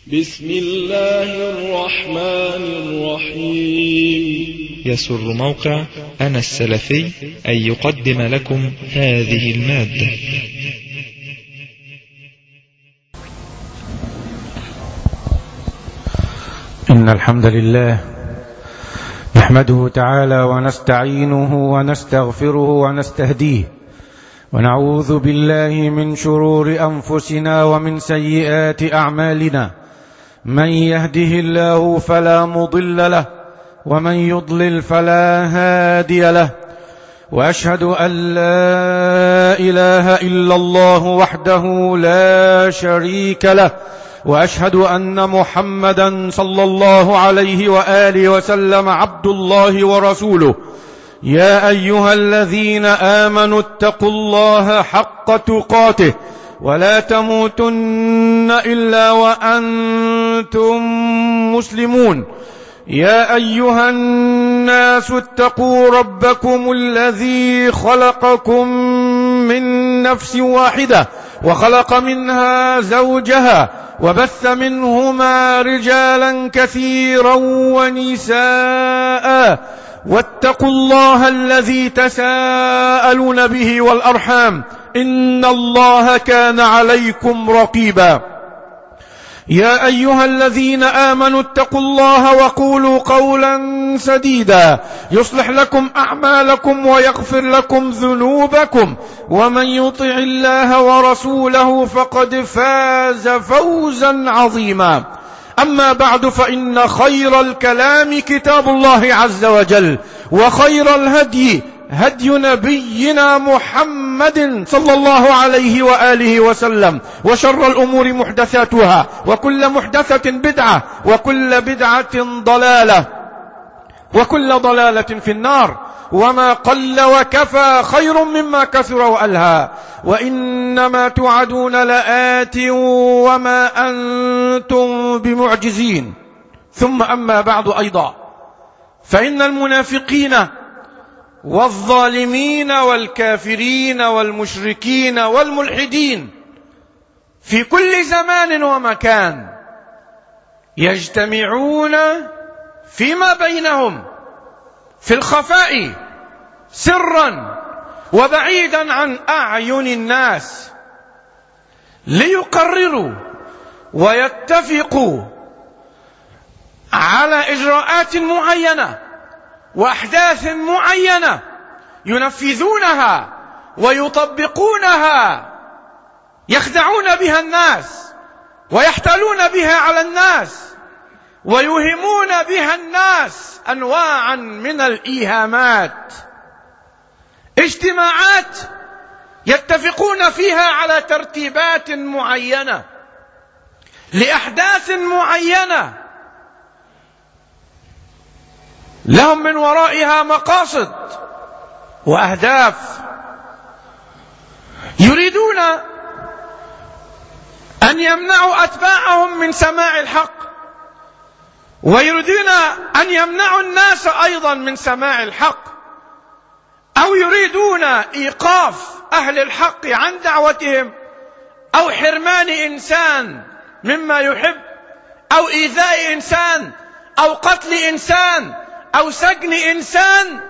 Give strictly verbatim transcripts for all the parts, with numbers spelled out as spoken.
بسم الله الرحمن الرحيم. يسر موقع أنا السلفي أن يقدم لكم هذه المادة. إن الحمد لله نحمده تعالى ونستعينه ونستغفره ونستهديه، ونعوذ بالله من شرور أنفسنا ومن سيئات أعمالنا. من يهده الله فلا مضل له، ومن يضلل فلا هادي له. وأشهد أن لا إله إلا الله وحده لا شريك له، وأشهد أن محمدا صلى الله عليه وآله وسلم عبد الله ورسوله. يا أيها الذين آمنوا اتقوا الله حق تقاته ولا تموتن إلا وأنتم مسلمون. يا أيها الناس اتقوا ربكم الذي خلقكم من نفس واحدة وخلق منها زوجها وبث منهما رجالا كثيرا ونساء، واتقوا الله الذي تساءلون به والأرحام إن الله كان عليكم رقيبا. يا أيها الذين آمنوا اتقوا الله وقولوا قولا سديدا يصلح لكم أعمالكم ويغفر لكم ذنوبكم، ومن يطع الله ورسوله فقد فاز فوزا عظيما. أما بعد، فإن خير الكلام كتاب الله عز وجل، وخير الهدي هدي نبينا محمد صلى الله عليه وآله وسلم، وشر الأمور محدثاتها، وكل محدثة بدعة، وكل بدعة ضلالة، وكل ضلالة في النار. وما قل وكفى خير مما كثر وألهى، وإنما توعدون لآت وما أنتم بمعجزين. ثم أما بعد أيضا، فإن المنافقين والظالمين والكافرين والمشركين والملحدين في كل زمان ومكان يجتمعون فيما بينهم في الخفاء سرا وبعيدا عن أعين الناس ليقرروا ويتفقوا على إجراءات معينة وأحداث معينة ينفذونها ويطبقونها، يخدعون بها الناس ويحتالون بها على الناس ويوهمون بها الناس أنواعا من الإيهامات. اجتماعات يتفقون فيها على ترتيبات معينة لأحداث معينة لهم من ورائها مقاصد وأهداف. يريدون أن يمنعوا أتباعهم من سماع الحق، ويريدون أن يمنعوا الناس أيضا من سماع الحق، أو يريدون إيقاف أهل الحق عن دعوتهم، أو حرمان إنسان مما يحب، أو إيذاء إنسان، أو قتل إنسان، أو سجن إنسان،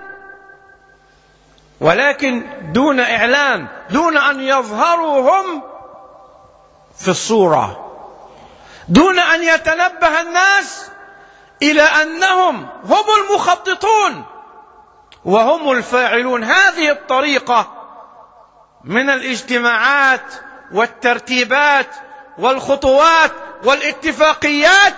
ولكن دون إعلان، دون أن يظهروا هم في الصورة، دون أن يتنبه الناس إلى أنهم هم المخططون وهم الفاعلون. هذه الطريقة من الاجتماعات والترتيبات والخطوات والاتفاقيات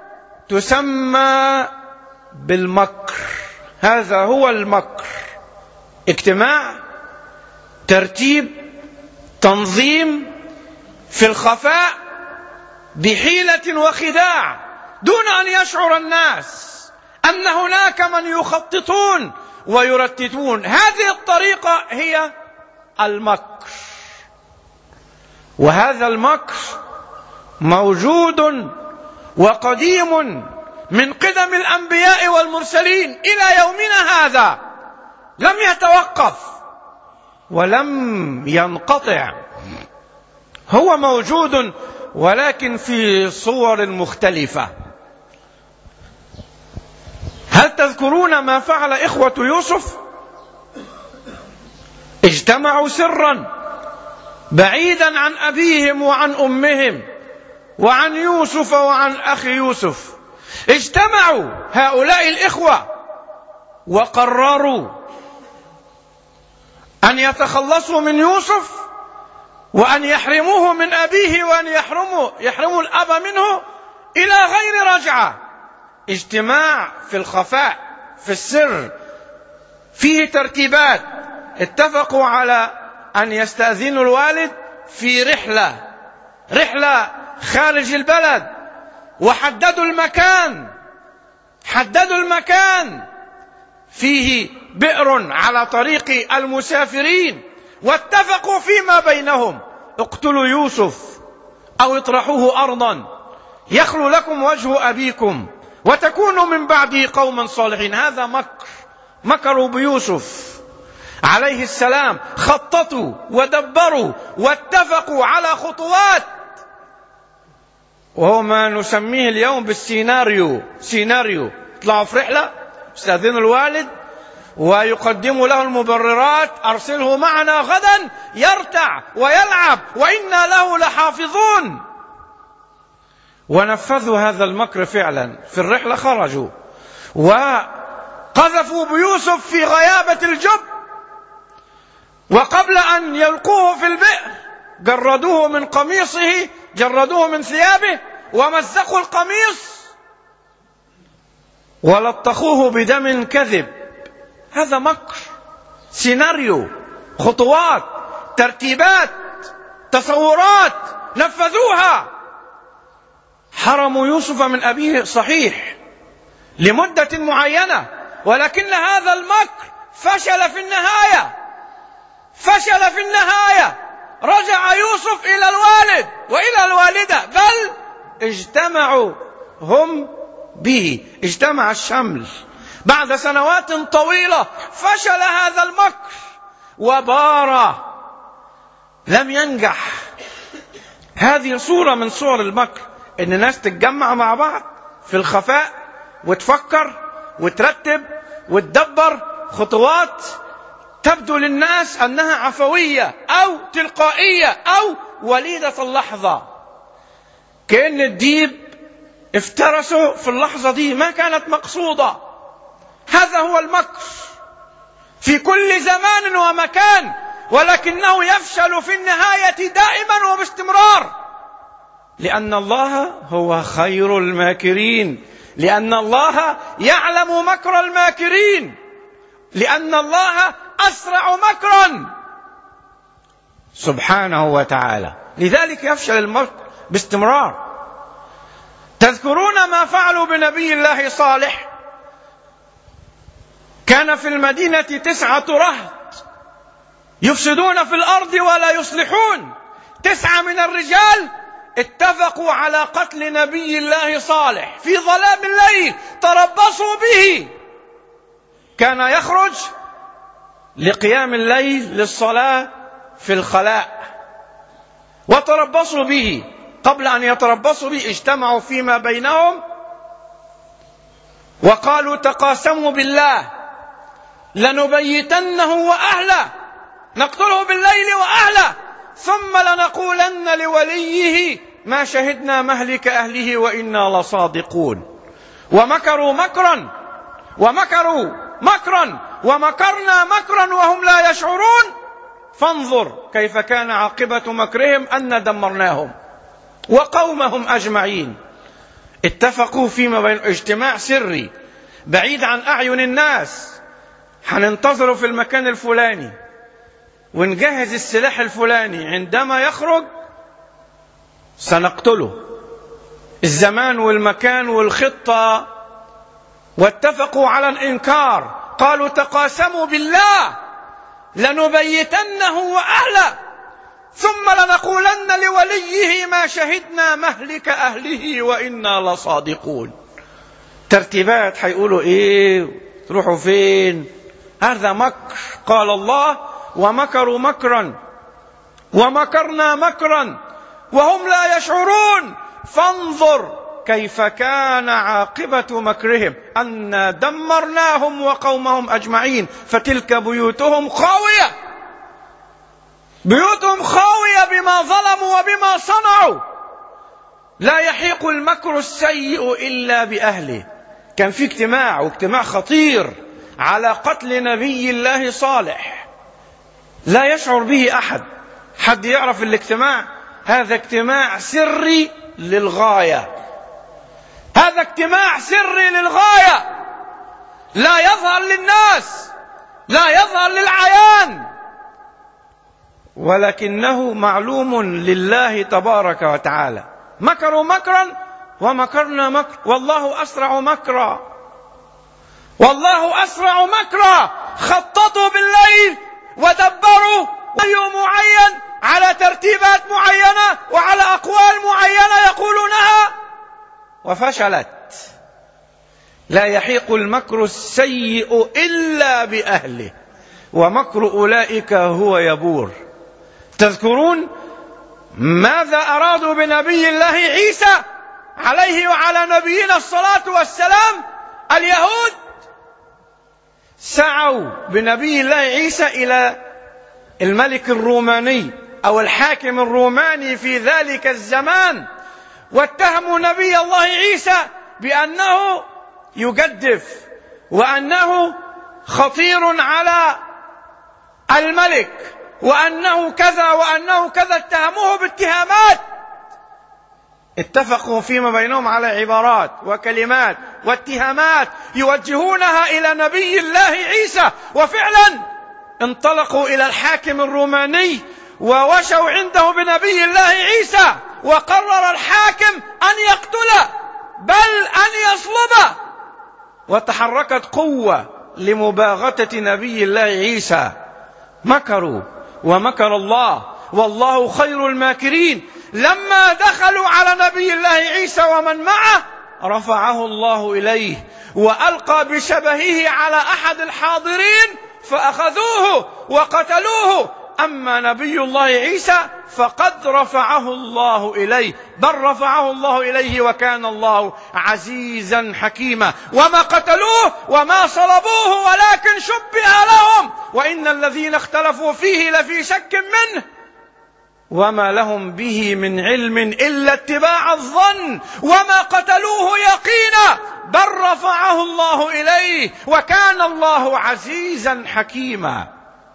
تسمى بالمكر. هذا هو المكر: اجتماع، ترتيب، تنظيم في الخفاء بحيلة وخداع، دون أن يشعر الناس أن هناك من يخططون ويرتبون. هذه الطريقة هي المكر، وهذا المكر موجود وقديم من قدم الأنبياء والمرسلين إلى يومنا هذا، لم يتوقف ولم ينقطع. هو موجود ولكن في صور مختلفة. هل تذكرون ما فعل إخوة يوسف؟ اجتمعوا سرا بعيدا عن أبيهم وعن أمهم وعن يوسف وعن أخي يوسف. اجتمعوا هؤلاء الإخوة وقرروا أن يتخلصوا من يوسف وأن يحرموه من أبيه وأن يحرموا, يحرموا الأب منه إلى غير رجعة. اجتماع في الخفاء في السر فيه ترتيبات. اتفقوا على أن يستأذنوا الوالد في رحلة رحلة خارج البلد، وحددوا المكان حددوا المكان فيه بئر على طريق المسافرين، واتفقوا فيما بينهم: اقتلوا يوسف أو اطرحوه أرضا يخلو لكم وجه أبيكم وتكونوا من بعده قوما صالحين. هذا مكر، مكروا بيوسف عليه السلام، خططوا ودبروا واتفقوا على خطوات، وهو ما نسميه اليوم بالسيناريو. سيناريو يطلعوا في رحلة، يستأذنوا الوالد ويقدموا له المبررات: أرسله معنا غدا يرتع ويلعب وإنا له لحافظون. ونفذوا هذا المكر فعلا. في الرحلة خرجوا وقذفوا بيوسف في غيابة الجب، وقبل أن يلقوه في البئر جردوه من قميصه، جردوه من ثيابه ومزقوا القميص ولطخوه بدم كذب. هذا مكر، سيناريو، خطوات، ترتيبات، تصورات نفذوها. حرموا يوسف من أبيه صحيح لمدة معينة، ولكن هذا المكر فشل في النهاية. فشل في النهاية. رجع يوسف إلى الوالد وإلى الوالدة، بل اجتمعوا هم به، اجتمع الشمل. بعد سنوات طويلة فشل هذا المكر وبار، لم ينجح. هذه صورة من صور المكر، ان الناس تتجمع مع بعض في الخفاء وتفكر وترتب وتدبر خطوات تبدو للناس أنها عفوية أو تلقائية أو وليدة اللحظة، كأن الديب افترسه في اللحظة دي، ما كانت مقصودة. هذا هو المكر في كل زمان ومكان، ولكنه يفشل في النهاية دائما وباستمرار، لأن الله هو خير الماكرين، لأن الله يعلم مكر الماكرين، لأن الله أسرع مكرا سبحانه وتعالى. لذلك يفشل المكر باستمرار. تذكرون ما فعلوا بنبي الله صالح؟ كان في المدينة تسعة رهط يفسدون في الأرض ولا يصلحون. تسعة من الرجال اتفقوا على قتل نبي الله صالح في ظلام الليل، تربصوا به. كان يخرج لقيام الليل للصلاة في الخلاء، وتربصوا به. قبل أن يتربصوا به اجتمعوا فيما بينهم وقالوا: تقاسموا بالله لنبيتنه وأهله، نقتله بالليل وأهله، ثم لنقولن لوليه ما شهدنا مهلك أهله وإنا لصادقون. ومكروا مكرا ومكروا مكرا ومكرنا مكرا وهم لا يشعرون، فانظر كيف كان عاقبة مكرهم أن دمرناهم وقومهم أجمعين. اتفقوا فيما بين اجتماع سري بعيد عن أعين الناس، هننتظره في المكان الفلاني ونجهز السلاح الفلاني، عندما يخرج سنقتله. الزمان والمكان والخطة. واتفقوا على الإنكار، قالوا: تقاسموا بالله لنبيتنه وأهله ثم لنقولن لوليه ما شهدنا مهلك أهله وإنا لصادقون. ترتيبات، هيقولوا إيه؟ تروحوا فين؟ هذا مكر. قال الله: ومكروا مكرا ومكرنا مكرا وهم لا يشعرون. فانظر كيف كان عاقبة مكرهم أنا دمرناهم وقومهم أجمعين فتلك بيوتهم خاوية، بيوتهم خاوية بما ظلموا وبما صنعوا. لا يحيق المكر السيء إلا بأهله. كان في اجتماع، واجتماع خطير على قتل نبي الله صالح، لا يشعر به أحد. حد يعرف الاجتماع؟ هذا اجتماع سري للغاية، هذا اجتماع سري للغاية، لا يظهر للناس، لا يظهر للعيان، ولكنه معلوم لله تبارك وتعالى. مكروا مكرا ومكرنا مكر والله أسرع مكرا، والله أسرع مكرا. خططوا بالليل ودبروا يوم معين على ترتيبات معينة وعلى أقوال معينة يقولونها وفشلت. لا يحيق المكر السيء إلا بأهله ومكر أولئك هو يبور. تذكرون ماذا أرادوا بنبي الله عيسى عليه وعلى نبينا الصلاة والسلام؟ اليهود سعوا بنبي الله عيسى إلى الملك الروماني أو الحاكم الروماني في ذلك الزمان، واتهموا نبي الله عيسى بأنه يجدف وأنه خطير على الملك وأنه كذا وأنه كذا. اتهموه باتهامات، اتفقوا فيما بينهم على عبارات وكلمات واتهامات يوجهونها إلى نبي الله عيسى. وفعلا انطلقوا إلى الحاكم الروماني ووشوا عنده بنبي الله عيسى، وقرر الحاكم أن يقتله بل أن يصلبه، وتحركت قوة لمباغتة نبي الله عيسى. مكروا ومكر الله والله خير الماكرين. لما دخلوا على نبي الله عيسى ومن معه رفعه الله إليه وألقى بشبهه على أحد الحاضرين فأخذوه وقتلوه. أما نبي الله عيسى فقد رفعه الله إليه، بل رفعه الله إليه وكان الله عزيزا حكيما. وما قتلوه وما صلبوه ولكن شبه لهم، وإن الذين اختلفوا فيه لفي شك منه وما لهم به من علم إلا اتباع الظن وما قتلوه يقينا بل رفعه الله إليه وكان الله عزيزا حكيما.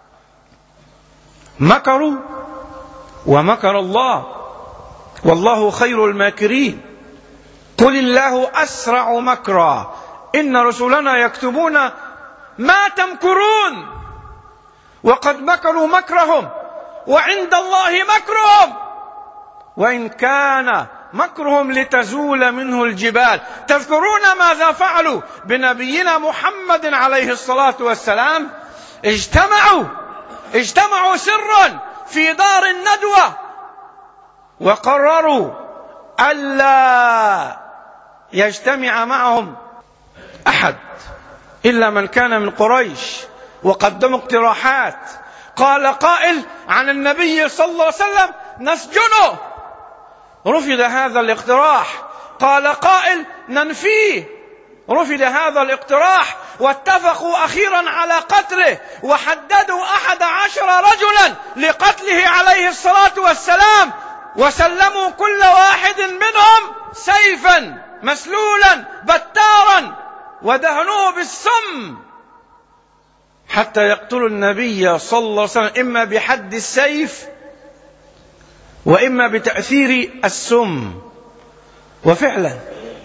مكروا ومكر الله والله خير الماكرين. قل الله أسرع مكرا إن رسلنا يكتبون ما تمكرون وقد مكروا مكرهم وعند الله مكرهم وإن كان مكرهم لتزول منه الجبال. تذكرون ماذا فعلوا بنبينا محمد عليه الصلاة والسلام؟ اجتمعوا اجتمعوا سرا في دار الندوة وقرروا ألا يجتمع معهم أحد إلا من كان من قريش، وقدموا اقتراحات. قال قائل عن النبي صلى الله عليه وسلم نسجنه، رفض هذا الاقتراح. قال قائل ننفيه، رفض هذا الاقتراح. واتفقوا أخيرا على قتله وحددوا أحد عشر رجلا لقتله عليه الصلاة والسلام، وسلموا كل واحد منهم سيفا مسلولا بتارا ودهنوه بالسم حتى يقتلوا النبي صلى الله عليه وسلم إما بحد السيف وإما بتأثير السم. وفعلا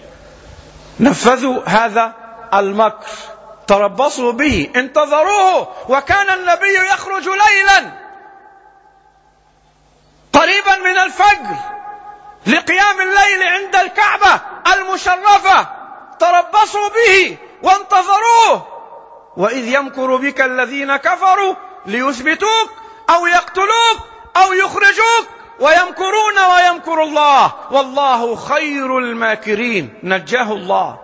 نفذوا هذا المكر، تربصوا به، انتظروه. وكان النبي يخرج ليلا قريبا من الفجر لقيام الليل عند الكعبة المشرفة، تربصوا به وانتظروه. وإذ يمكر بك الذين كفروا ليثبتوك أو يقتلوك أو يخرجوك ويمكرون ويمكر الله والله خير الماكرين. نجاه الله،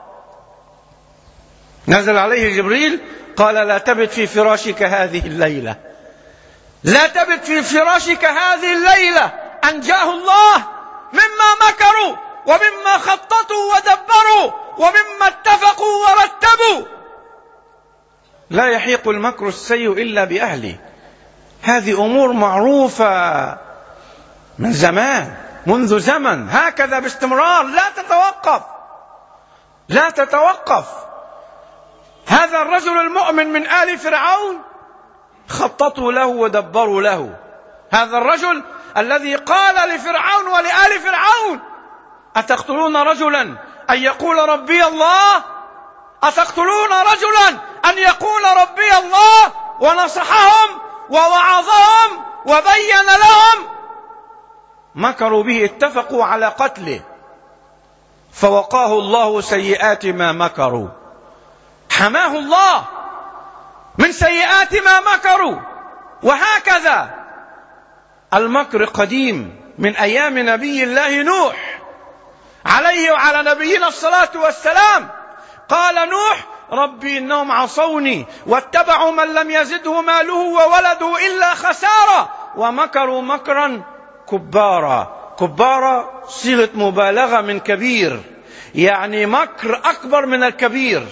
نزل عليه جبريل قال لا تبت في فراشك هذه الليلة، لا تبت في فراشك هذه الليلة. أنجاه الله مما مكروا ومما خططوا ودبروا ومما اتفقوا ورتبوا. لا يحيق المكر السيء إلا بأهله. هذه أمور معروفة من زمان، منذ زمن، هكذا باستمرار، لا تتوقف لا تتوقف. هذا الرجل المؤمن من آل فرعون خططوا له ودبروا له. هذا الرجل الذي قال لفرعون ولآل فرعون: أتقتلون رجلا أن يقول ربي الله؟ أتقتلون رجلا أن يقول ربي الله؟ ونصحهم ووعظهم وبين لهم. مكروا به، اتفقوا على قتله، فوقاه الله سيئات ما مكروا. حماه الله من سيئات ما مكروا. وهكذا المكر قديم من أيام نبي الله نوح عليه وعلى نبينا الصلاة والسلام. قال نوح: ربي إنهم عصوني واتبعوا من لم يزده ماله وولده إلا خسارة ومكروا مكرا كبارا. كبارا صيغة مبالغة من كبير، يعني مكر أكبر من الكبير،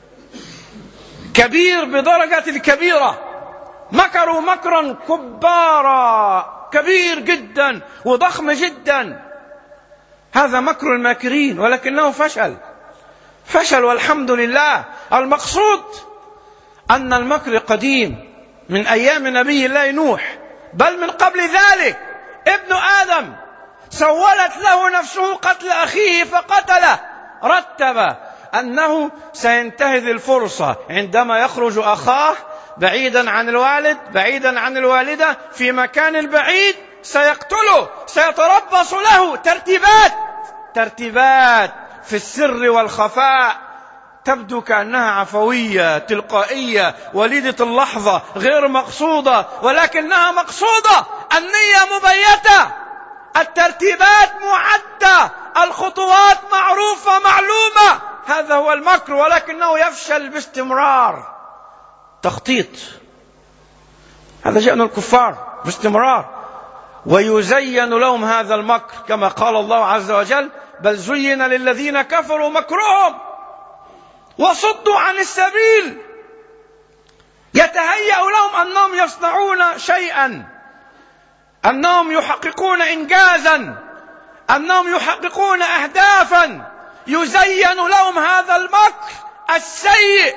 كبير بدرجة الكبيرة. مكروا مكرا كبارا، كبير جدا وضخم جدا. هذا مكر الماكرين، ولكنه فشل فشل والحمد لله. المقصود أن المكر قديم من أيام نبي الله نوح، بل من قبل ذلك. ابن آدم سولت له نفسه قتل أخيه فقتله، رتب أنه سينتهز الفرصة عندما يخرج أخاه بعيدا عن الوالد، بعيدا عن الوالدة، في مكان بعيد، سيقتله، سيتربص له ترتيبات ترتيبات في السر والخفاء، تبدو كأنها عفوية تلقائية وليدة اللحظة غير مقصودة، ولكنها مقصودة. النية مبيتة، الترتيبات معدة، الخطوات معروفة معلومة. هذا هو المكر، ولكنه يفشل باستمرار. تخطيط، هذا شأن الكفار باستمرار. ويزين لهم هذا المكر كما قال الله عز وجل: بل زين للذين كفروا مكرهم وصدوا عن السبيل. يتهيأ لهم أنهم يصنعون شيئا، أنهم يحققون إنجازا، أنهم يحققون أهدافا. يزين لهم هذا المكر السيء،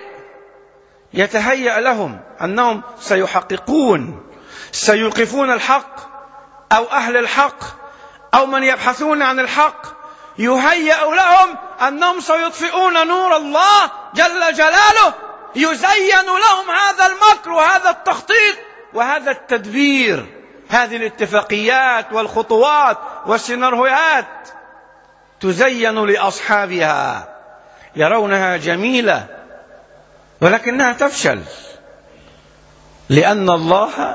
يتهيأ لهم أنهم سيحققون، سيوقفون الحق أو أهل الحق أو من يبحثون عن الحق. يهيأ لهم أنهم سيطفئون نور الله جل جلاله. يزين لهم هذا المكر وهذا التخطيط وهذا التدبير، هذه الاتفاقيات والخطوات والسيناريوهات تزين لأصحابها، يرونها جميلة ولكنها تفشل، لأن الله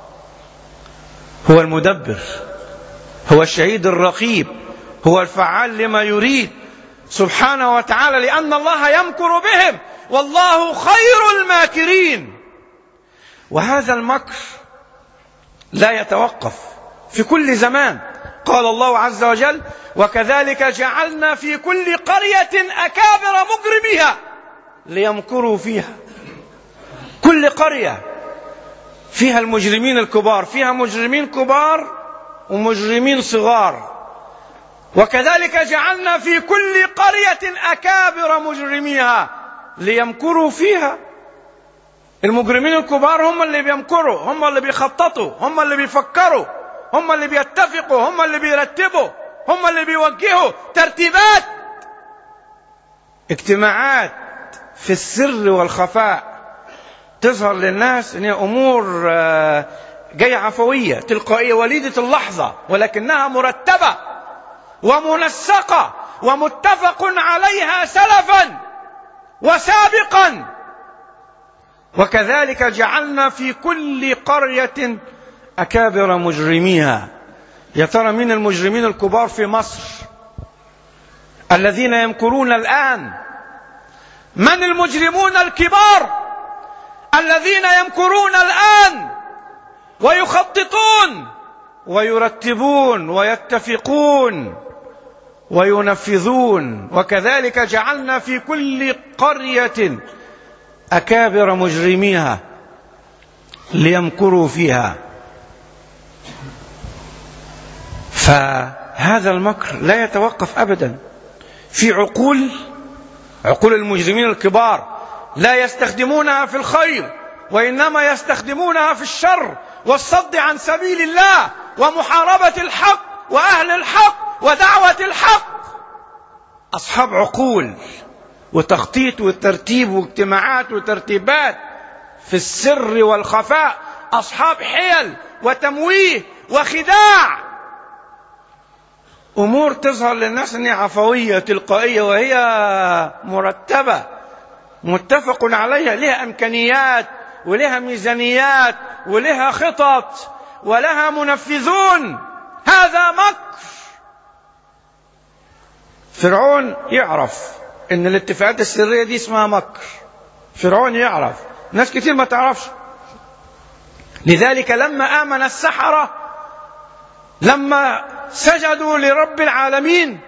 هو المدبر، هو الشهيد الرقيب، هو الفعال لما يريد سبحانه وتعالى، لأن الله يمكر بهم والله خير الماكرين. وهذا المكر لا يتوقف في كل زمان. قال الله عز وجل: وكذلك جعلنا في كل قرية أكابر مجرميها ليمكروا فيها. كل قرية فيها المجرمين الكبار، فيها مجرمين كبار ومجرمين صغار. وكذلك جعلنا في كل قرية أكابر مجرميها ليمكروا فيها. المجرمين الكبار هم اللي بيمكروا، هم اللي بيخططوا، هم اللي بيفكروا، هم اللي بيتفقوا، هم اللي بيرتبوا، هم اللي بيوجهوا. ترتيبات، اجتماعات في السر والخفاء، تظهر للناس ان هي امور جايه عفويه تلقائيه وليده اللحظه، ولكنها مرتبه ومنسقه ومتفق عليها سلفا وسابقا. وكذلك جعلنا في كل قرية أكابر مجرميها. يا ترى من المجرمين الكبار في مصر الذين يمكرون الآن؟ من المجرمون الكبار الذين يمكرون الآن ويخططون ويرتبون ويتفقون وينفذون. وكذلك جعلنا في كل قرية أكابر مجرميها ليمكروا فيها. فهذا المكر لا يتوقف أبدا. في عقول عقول المجرمين الكبار لا يستخدمونها في الخير، وإنما يستخدمونها في الشر والصد عن سبيل الله ومحاربة الحق وأهل الحق ودعوة الحق. أصحاب عقول وتخطيط وترتيب واجتماعات وترتيبات في السر والخفاء، أصحاب حيل وتمويه وخداع، أمور تظهر للناس أنها عفوية تلقائية وهي مرتبة متفق عليها، لها إمكانيات ولها ميزانيات ولها خطط ولها منفذون. هذا مكر. فرعون يعرف ان الاتفاقات السرية دي اسمها مكر. فرعون يعرف، ناس كتير ما تعرفش. لذلك لما آمن السحرة، لما سجدوا لرب العالمين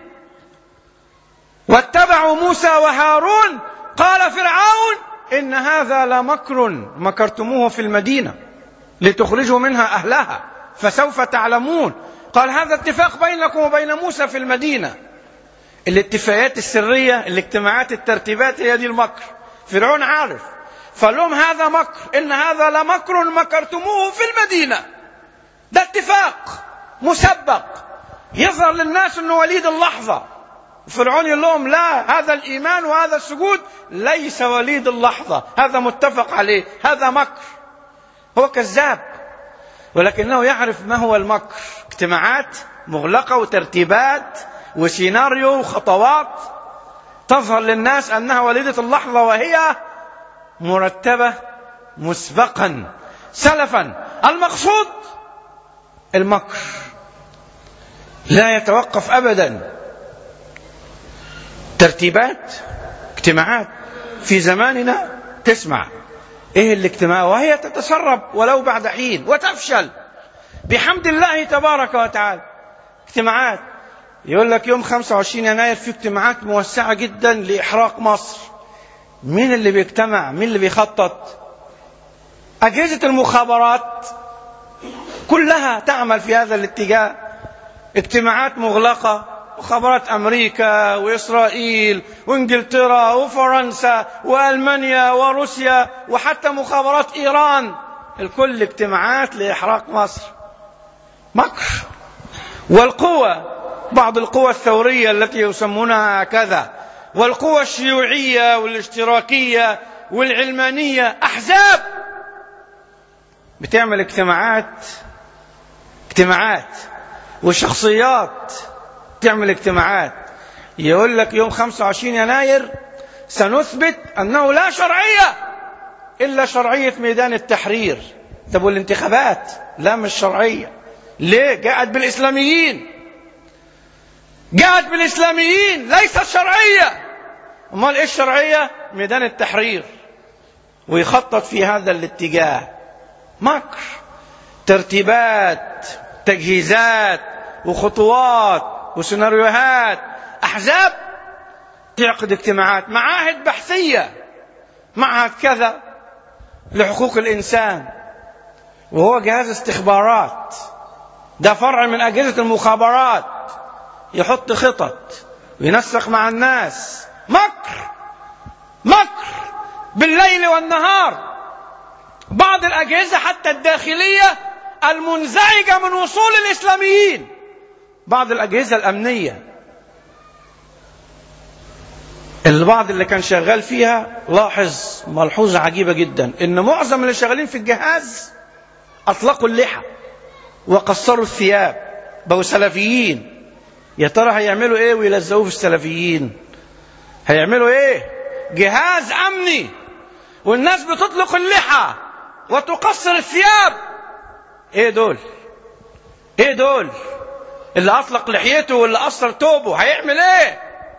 واتبعوا موسى وهارون، قال فرعون إن هذا لمكر مكرتموه في المدينة لتخرجوا منها أهلها فسوف تعلمون. قال هذا اتفاق بينكم وبين موسى في المدينة. الاتفاقات السرية، الاجتماعات، الترتيبات، هي دي المكر. فرعون عارف، فلهم هذا مكر، إن هذا لمكر مكرتموه في المدينة. ده اتفاق مسبق يظهر للناس أنه وليد اللحظة. فرعون يقول لهم لا، هذا الإيمان وهذا السجود ليس وليد اللحظة، هذا متفق عليه، هذا مكر. هو كذاب، ولكنه يعرف ما هو المكر. اجتماعات مغلقة وترتيبات وسيناريو وخطوات تظهر للناس أنها وليدة اللحظة وهي مرتبة مسبقا سلفا. المقصود المكر لا يتوقف أبدا. ترتيبات، اجتماعات في زماننا تسمع ايه الاجتماع وهي تتسرب ولو بعد حين وتفشل بحمد الله تبارك وتعالى. اجتماعات يقول لك يوم خمسة وعشرين يناير في اجتماعات موسعة جدا لإحراق مصر. مين اللي بيجتمع؟ مين اللي بيخطط؟ أجهزة المخابرات كلها تعمل في هذا الاتجاه. اجتماعات مغلقة، مخابرات أمريكا وإسرائيل وإنجلترا وفرنسا وألمانيا وروسيا وحتى مخابرات إيران، الكل اجتماعات لإحراق مصر. مكر. والقوة، بعض القوى الثورية التي يسمونها كذا، والقوى الشيوعية والاشتراكية والعلمانية، أحزاب بتعمل اجتماعات اجتماعات وشخصيات تعمل اجتماعات. يقول لك يوم خمسة وعشرين يناير سنثبت أنه لا شرعية إلا شرعية ميدان التحرير. طب والانتخابات؟ لا، مش شرعية. ليه؟ جاءت بالإسلاميين، جاءت بالإسلاميين، ليست شرعية. أمال إيش الشرعية؟ ميدان التحرير. ويخطط في هذا الاتجاه. مكر، ترتيبات، تجهيزات وخطوات وسيناريوهات. أحزاب تعقد اجتماعات، معاهد بحثية، معهد كذا لحقوق الإنسان وهو جهاز استخبارات، ده فرع من أجهزة المخابرات، يحط خطط وينسق مع الناس. مكر مكر بالليل والنهار. بعض الأجهزة حتى الداخلية المنزعجة من وصول الإسلاميين، بعض الأجهزة الأمنية، البعض اللي كان شغال فيها لاحظ ملحوظة عجيبة جدا، إن معظم اللي شغالين في الجهاز أطلقوا اللحى وقصروا الثياب، بقوا سلفيين. يا ترى هيعملوا إيه ويلزقوه في السلفيين؟ هيعملوا إيه؟ جهاز أمني والناس بتطلق اللحى وتقصر الثياب. إيه دول؟ إيه دول؟ اللي أطلق لحيته واللي قصر توبه هيعمل إيه؟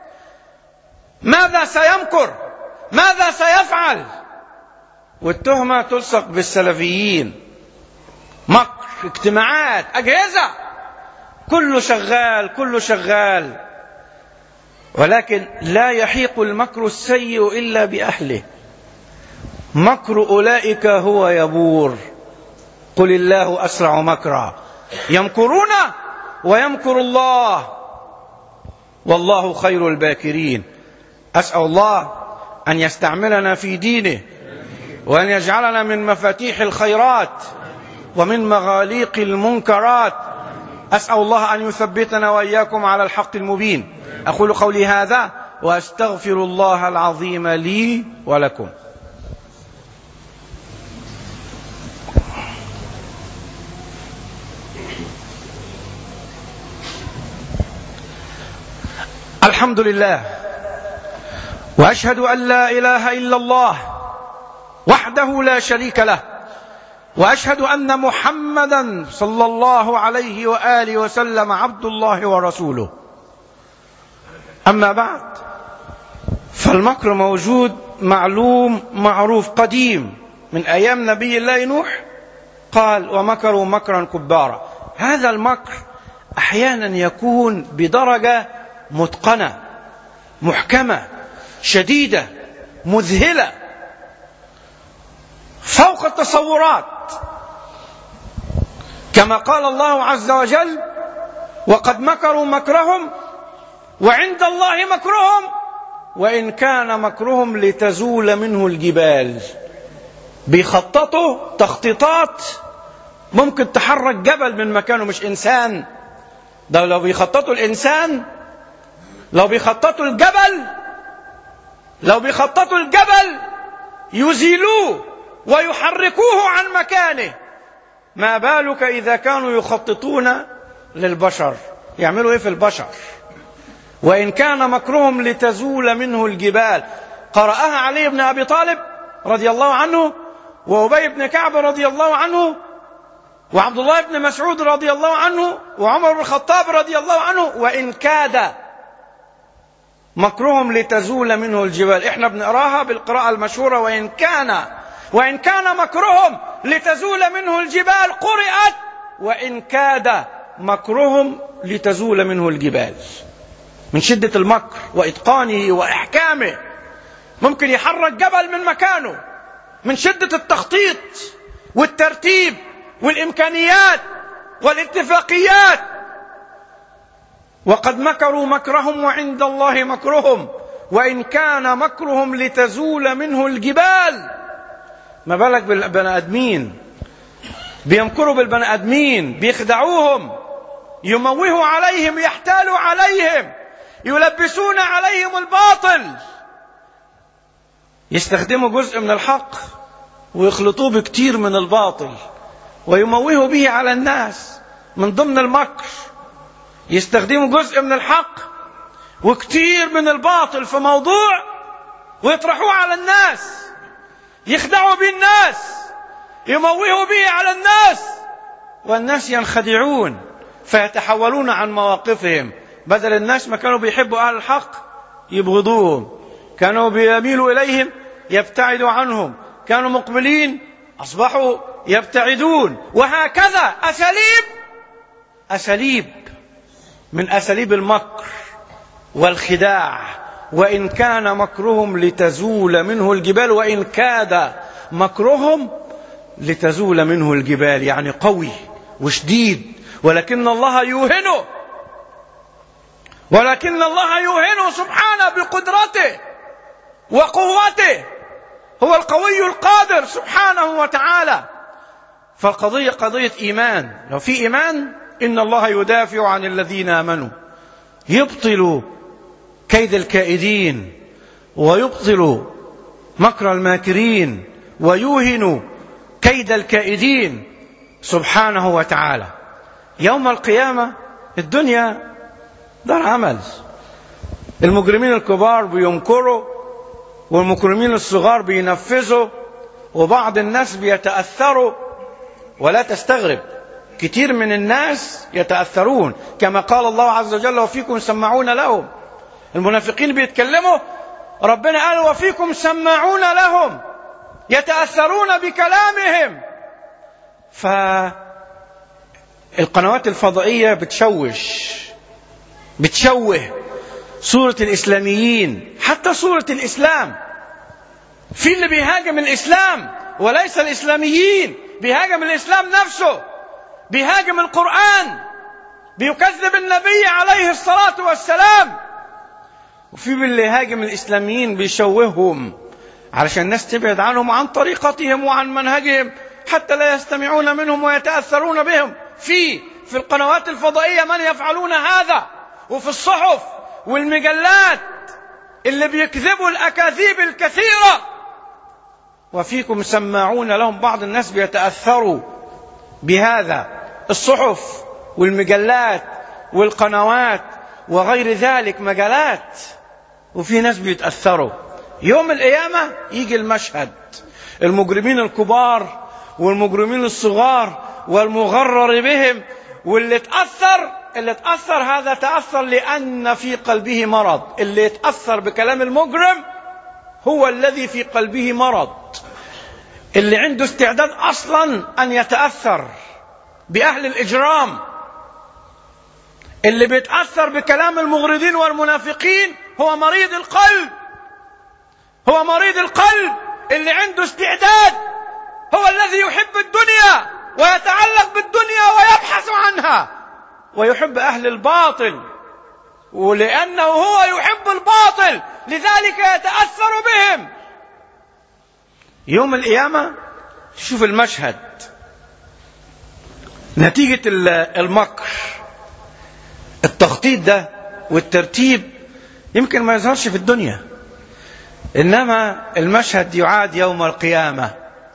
ماذا سيمكر؟ ماذا سيفعل؟ والتهمة تلصق بالسلفيين. مكر. مكر، اجتماعات، أجهزة، كله شغال كله شغال. ولكن لا يحيق المكر السيء إلا بأهله. مكر أولئك هو يبور. قل الله أسرع مكرا يمكرون ويمكر الله والله خير الباكرين. أسأل الله أن يستعملنا في دينه، وأن يجعلنا من مفاتيح الخيرات ومن مغاليق المنكرات. أسأل الله أن يثبتنا وإياكم على الحق المبين. أقول قولي هذا وأستغفر الله العظيم لي ولكم. الحمد لله، وأشهد أن لا إله إلا الله وحده لا شريك له، وأشهد أن محمدا صلى الله عليه وآله وسلم عبد الله ورسوله. أما بعد، فالمكر موجود، معلوم معروف قديم من أيام نبي الله نوح، قال ومكروا مكرا كبارا. هذا المكر أحيانا يكون بدرجة متقنة محكمة شديدة مذهلة فوق التصورات، كما قال الله عز وجل وقد مكروا مكرهم وعند الله مكرهم وإن كان مكرهم لتزول منه الجبال. بيخططوا تخطيطات ممكن تحرك جبل من مكانه، مش إنسان. ده لو بيخططوا الإنسان، لو بيخططوا الجبل لو بيخططوا الجبل يزيلوه ويحركوه عن مكانه، ما بالك إذا كانوا يخططون للبشر؟ يعملوا إيه في البشر؟ وإن كان مكرهم لتزول منه الجبال. قرأها علي بن أبي طالب رضي الله عنه، وأبي بن كعب رضي الله عنه، وعبد الله بن مسعود رضي الله عنه، وعمر بن الخطاب رضي الله عنه. وإن كاد مكرهم لتزول منه الجبال. احنا بنقراها بالقراءة المشهورة وإن كان وإن كان مكرهم لتزول منه الجبال، قرأت وإن كاد مكرهم لتزول منه الجبال. من شدة المكر وإتقانه وإحكامه ممكن يحرك جبل من مكانه، من شدة التخطيط والترتيب والإمكانيات والاتفاقيات. وقد مكروا مكرهم وعند الله مكرهم وإن كان مكرهم لتزول منه الجبال. ما بالك بالبني آدمين؟ بيمكروا بالبني آدمين، بيخدعوهم، يموهوا عليهم، يحتالوا عليهم، يلبسون عليهم الباطل، يستخدموا جزء من الحق ويخلطوه بكتير من الباطل ويموهوا به على الناس. من ضمن المكر يستخدموا جزء من الحق وكتير من الباطل في موضوع ويطرحوه على الناس، يخدعوا به الناس، يموهوا به على الناس، والناس ينخدعون فيتحولون عن مواقفهم. بدل الناس ما كانوا بيحبوا أهل الحق يبغضوهم، كانوا بيميلوا إليهم يبتعدوا عنهم، كانوا مقبلين أصبحوا يبتعدون. وهكذا أساليب أساليب من أساليب المكر والخداع. وإن كان مكرهم لتزول منه الجبال وإن كاد مكرهم لتزول منه الجبال، يعني قوي وشديد. ولكن الله يوهنه ولكن الله يوهنه سبحانه بقدرته وقوته. هو القوي القادر سبحانه وتعالى. فالقضية قضية إيمان. لو في إيمان إن الله يدافع عن الذين آمنوا، يبطل كيد الكائدين ويبطل مكر الماكرين ويوهن كيد الكائدين سبحانه وتعالى. يوم القيامة الدنيا دار عمل، المجرمين الكبار بيمكروا والمجرمين الصغار بينفذوا، وبعض الناس بيتأثروا. ولا تستغرب، كتير من الناس يتأثرون، كما قال الله عز وجل وفيكم سماعون لهم. المنافقين بيتكلموا، ربنا قال وفيكم سماعون لهم، يتأثرون بكلامهم. القنوات الفضائية بتشوش بتشوه صورة الإسلاميين، حتى صورة الإسلام. في اللي بيهاجم الإسلام وليس الإسلاميين، بيهاجم الإسلام نفسه، بيهاجم القرآن، بيكذب النبي عليه الصلاة والسلام. وفي اللي يهاجم الإسلاميين بيشوههم علشان الناس تبعد عنهم وعن طريقتهم وعن منهجهم، حتى لا يستمعون منهم ويتأثرون بهم. في في القنوات الفضائية من يفعلون هذا، وفي الصحف والمجلات اللي بيكذبوا الأكاذيب الكثيرة. وفيكم سماعون لهم، بعض الناس بيتأثروا بهذا، الصحف والمجلات والقنوات وغير ذلك مجالات، وفي ناس بيتأثروا. يوم القيامة يجي المشهد، المجرمين الكبار والمجرمين الصغار والمغرر بهم، واللي تأثر اللي تأثر هذا تأثر لأن في قلبه مرض. اللي يتأثر بكلام المجرم هو الذي في قلبه مرض، اللي عنده استعداد أصلا أن يتأثر بأهل الإجرام. اللي بيتأثر بكلام المغرضين والمنافقين هو مريض القلب، هو مريض القلب اللي عنده استعداد، هو الذي يحب الدنيا ويتعلق بالدنيا ويبحث عنها، ويحب أهل الباطل، ولأنه هو يحب الباطل لذلك يتأثر بهم. يوم القيامة شوف المشهد، نتيجة المكر، التخطيط ده والترتيب يمكن ما يظهرش في الدنيا، إنما المشهد يعاد يوم القيامة.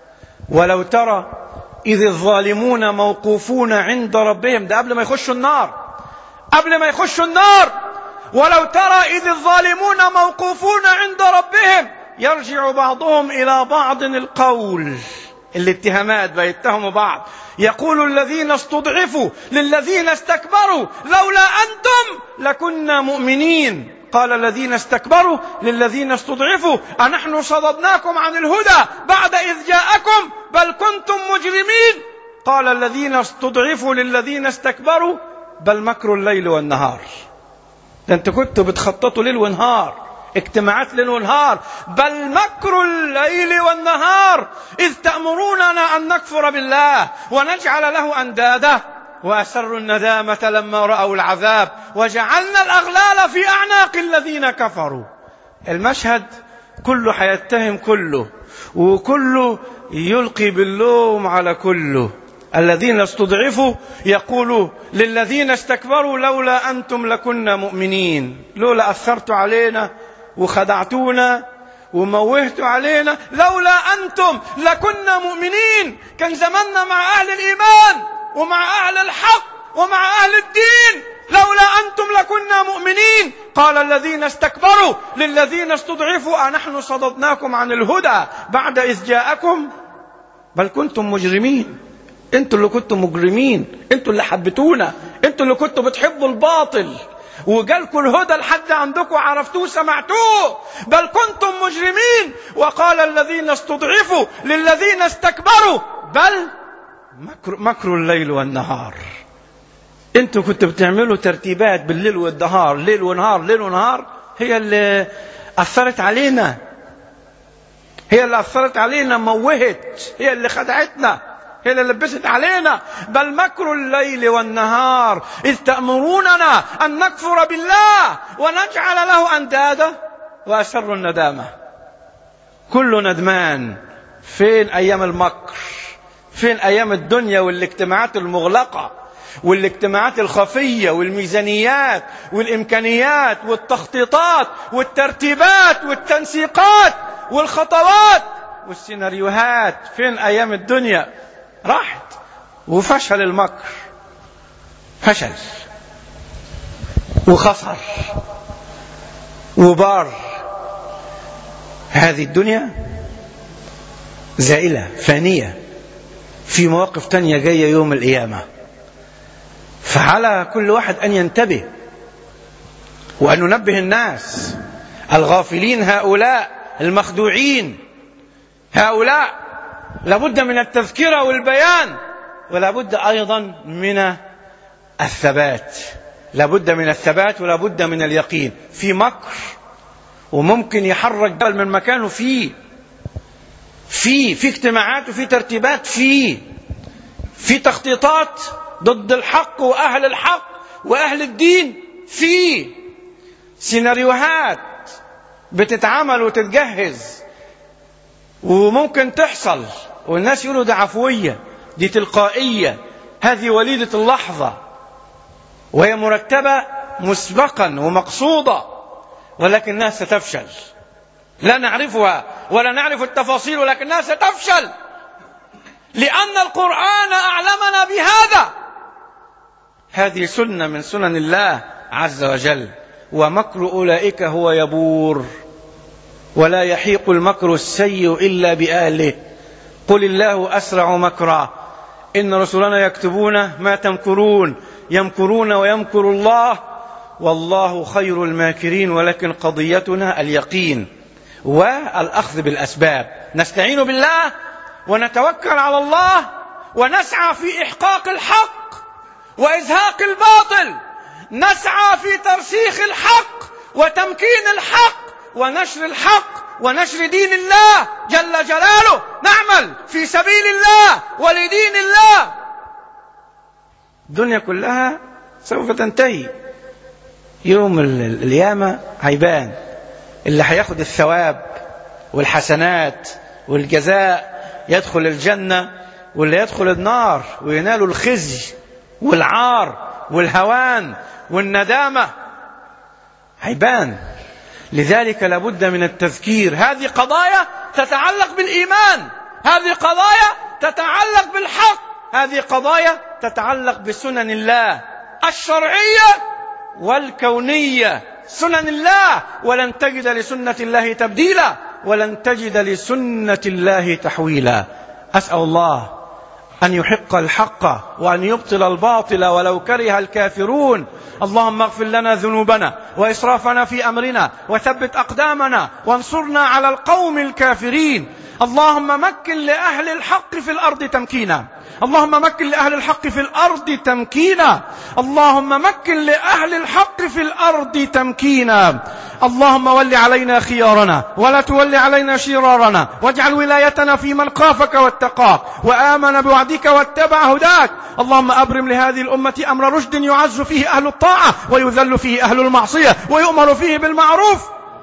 ولو ترى إذ الظالمون موقوفون عند ربهم، ده قبل ما يخشوا النار، قبل ما يخشوا النار. ولو ترى إذ الظالمون موقوفون عند ربهم يرجع بعضهم إلى بعض القول، الاتهامات بيتهموا بعض. يقول الذين استضعفوا للذين استكبروا لولا أنتم لكنا مؤمنين. قال الذين استكبروا للذين استضعفوا أنحن صددناكم عن الهدى بعد إذ جاءكم بل كنتم مجرمين. قال الذين استضعفوا للذين استكبروا بل مكر الليل والنهار. ده انتوا كنتوا بتخططوا ليل ونهار، اجتماعات ليل ونهار. بل مكر الليل والنهار إذ تأمروننا أن نكفر بالله ونجعل له أندادا وأسروا الندامة لما رأوا العذاب وجعلنا الأغلال في أعناق الذين كفروا. المشهد كله حيتهم كله، وكله يلقي باللوم على كله. الذين استضعفوا يقولوا للذين استكبروا لولا أنتم لكنا مؤمنين، لولا أثرتوا علينا وخدعتونا وموهتوا علينا، لولا أنتم لكنا مؤمنين. كان زماننا مع أهل الإيمان ومع أهل الحق ومع أهل الدين، لولا أنتم لكنا مؤمنين. قال الذين استكبروا للذين استضعفوا أنحن صددناكم عن الهدى بعد إذ جاءكم بل كنتم مجرمين. انتوا اللي كنتوا مجرمين، انتوا اللي حبتونا، انتوا اللي كنتوا بتحبوا الباطل وجالكوا الهدى لحد عندكم عرفتوه سمعتوه، بل كنتم مجرمين. وقال الذين استضعفوا للذين استكبروا بل مكر, مكر الليل والنهار. انتوا كنتوا بتعملوا ترتيبات بالليل والنهار، ليل ونهار ليل ونهار، هي اللي أثرت علينا، هي اللي أثرت علينا، موهت، هي اللي خدعتنا، هي اللي لبست علينا. بل مكر الليل والنهار إذ تأمروننا أن نكفر بالله ونجعل له أندادا وأسروا الندامة. كل ندمان. فين أيام المكر؟ فين أيام الدنيا والاجتماعات المغلقة والاجتماعات الخفية والميزانيات والإمكانيات والتخطيطات والترتيبات والتنسيقات والخطوات والسيناريوهات؟ فين أيام الدنيا؟ راحت. وفشل المكر، فشل وخسر وبار. هذه الدنيا زائلة فانية، في مواقف تانية جاية يوم القيامة. فعلى كل واحد أن ينتبه وأن ننبه الناس الغافلين، هؤلاء المخدوعين، هؤلاء لابد من التذكرة والبيان، ولابد أيضا من الثبات، لابد من الثبات ولابد من اليقين. في مكر وممكن يحرك جبل من مكانه، فيه في في اجتماعات وفي ترتيبات، في في تخطيطات ضد الحق وأهل الحق وأهل الدين، في سيناريوهات بتتعمل وتتجهز وممكن تحصل، والناس يقولوا ده عفوية، دي تلقائية، هذه وليدة اللحظة، وهي مرتبة مسبقا ومقصودة، ولكنها ستفشل. لا نعرفها ولا نعرف التفاصيل، ولكنها ستفشل، لأن القرآن أعلمنا بهذا. هذه سنة من سنن الله عز وجل. ومكر أولئك هو يبور، ولا يحيق المكر السيء إلا بأهله. قل الله أسرع مكرا إن رسلنا يكتبون ما تمكرون، يمكرون ويمكر الله والله خير الماكرين. ولكن قضيتنا اليقين والأخذ بالأسباب، نستعين بالله ونتوكل على الله ونسعى في إحقاق الحق وإزهاق الباطل، نسعى في ترسيخ الحق وتمكين الحق ونشر الحق ونشر دين الله جل جلاله، نعمل في سبيل الله ولدين الله. الدنيا كلها سوف تنتهي، يوم القيامة هيبان اللي هياخد الثواب والحسنات والجزاء يدخل الجنة، واللي يدخل النار وينال الخزي والعار والهوان والندامة، هيبان. لذلك لابد من التذكير. هذه قضايا تتعلق بالإيمان، هذه قضايا تتعلق بالحق، هذه قضايا تتعلق بسنن الله الشرعية والكونية، سنن الله، ولن تجد لسنة الله تبديلا ولن تجد لسنة الله تحويلا. أسأل الله أن يحق الحق وأن يبطل الباطل ولو كره الكافرون. اللهم اغفر لنا ذنوبنا وإسرافنا في أمرنا وثبت أقدامنا وانصرنا على القوم الكافرين. اللهم مكن لأهل الحق في الأرض تمكينا، اللهم مكن لأهل الحق في الأرض تمكينا، اللهم مكن لأهل الحق في الأرض تمكينا. اللهم ول علينا خيارنا ولا تول علينا شرارنا، واجعل ولايتنا في من خافك واتقاك وآمن بوعدك واتبع هداك. اللهم أبرم لهذه الأمة أمر رشد يعز فيه أهل الطاعة ويذل فيه أهل المعصية، ويؤمر فيه بالمعروف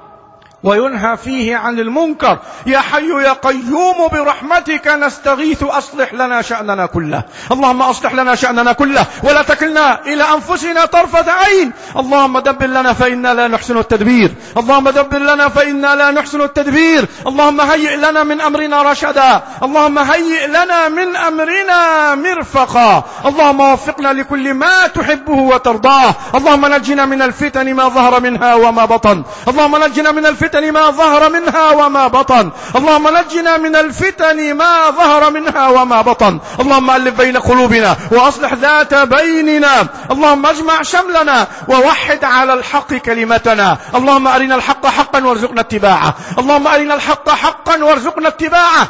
وينهى فيه عن المنكر. يا حي يا قيوم برحمتك نستغيث، أصلح لنا شأننا كله. اللهم أصلح لنا شأننا كله ولا تكلنا إلى أنفسنا طرفة عين. اللهم دبر لنا فإنا لا نحسن التدبير، اللهم دبر لنا فإنا لا نحسن التدبير. اللهم هيئ لنا من أمرنا رشدا، اللهم هيئ لنا من أمرنا مرفقا. اللهم وفقنا لكل ما تحبه وترضاه. اللهم نجنا من الفتن ما ظهر منها وما بطن، اللهم نجنا من الفتن ما ظهر منها وما بطن، اللهم نجنا من الفتن ما ظهر منها وما بطن. اللهم ألف بين قلوبنا وأصلح ذات بيننا، اللهم اجمع شملنا ووحد على الحق كلمتنا. اللهم أرنا الحق حقا وارزقنا اتباعه، اللهم أرنا الحق حقا وارزقنا اتباعه،